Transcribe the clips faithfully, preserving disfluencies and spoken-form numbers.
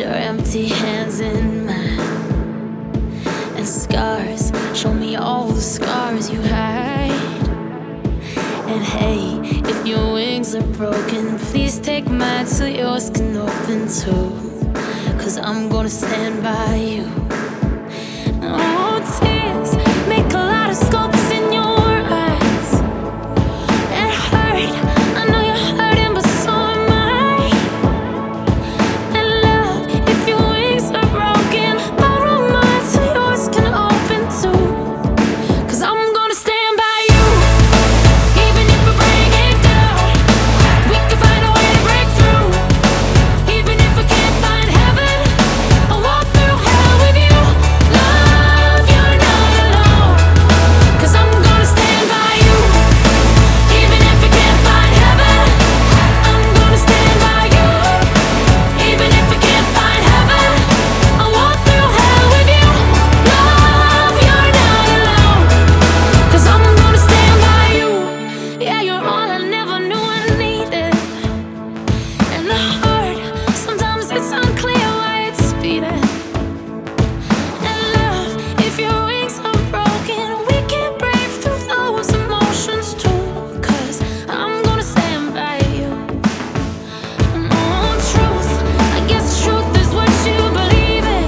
your empty hands in mine, and scars, show me all the scars you hide. And hey, if your wings are broken, please take mine so yours can open too. Cause I'm gonna stand by you. Oh, tears make a lot of scopes in your eyes. It hurt, I know you're hurting, but so am I. And love, if your wings are broken, borrow mine so yours can open too. Cause I'm gonna stand by you. Even if we break it down, we can find a way to break through. Even if we can't find heaven, I'll walk through hell with you. Love, you're not alone. Cause I'm gonna stand by you. Even if we can't find heaven, I'm gonna stand by you. Even if we can't find heaven, I'll walk through hell with you. Love, you're not alone. Cause I'm gonna stand by you. Yeah, you're all I never knew I needed. And the heart, sometimes it's unclear why it's beating. And love, if your wings are broken, we can break through those emotions too. Cause I'm gonna stand by you. And oh, truth, I guess truth is what you believe in.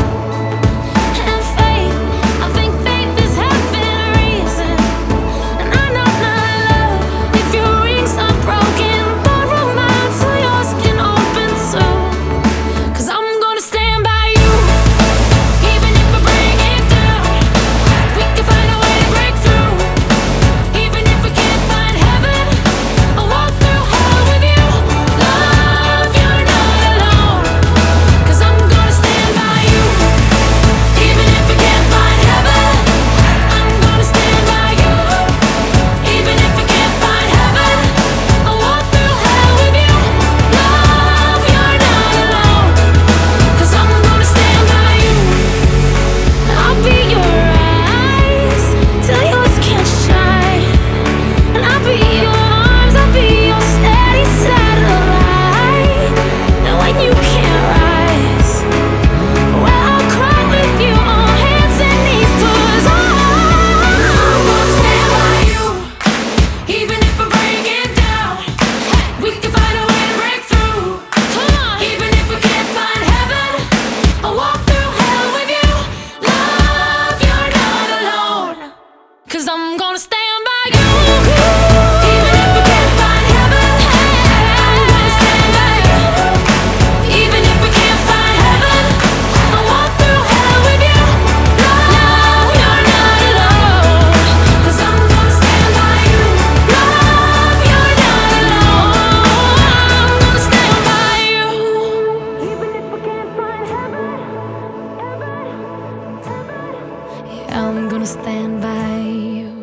And faith, I think faith is having a reason. And I know my love, if your wings are broken, borrow mine so yours can open too. Cause I'm gonna stand by you. Even if we break it down, we can find a way to break through. Even if we can't find heaven, I'll walk through hell with you. Love, you're not alone. Cause I'm gonna stand by you. Even if we can't find heaven, I'm gonna stand by you. Even if we can't find heaven, I'll walk through hell with you. Love, you're not alone. Cause I'm gonna stand by you. I'll be your eyes till yours can't shine. And I'll be your arms, I'll be your steady satellite. And when you can't rise, well, I'll cry with you on hands and knees. Cause I'm gonna stand by you. Even if we break it down, we can find a way to break through. Even if we can't find heaven, I'll walk through hell with you. Love, you're not alone. Cause I'm gonna stand by you. Even if we can't find heaven, I'm gonna stand by you. Even if we can't find heaven, I'll walk through hell with you. Love, you're not alone. Cause I'm gonna stand by you. Love, you're not alone. I'm gonna stand by you. Even if we can't find heaven, yeah, I'm gonna stand by you.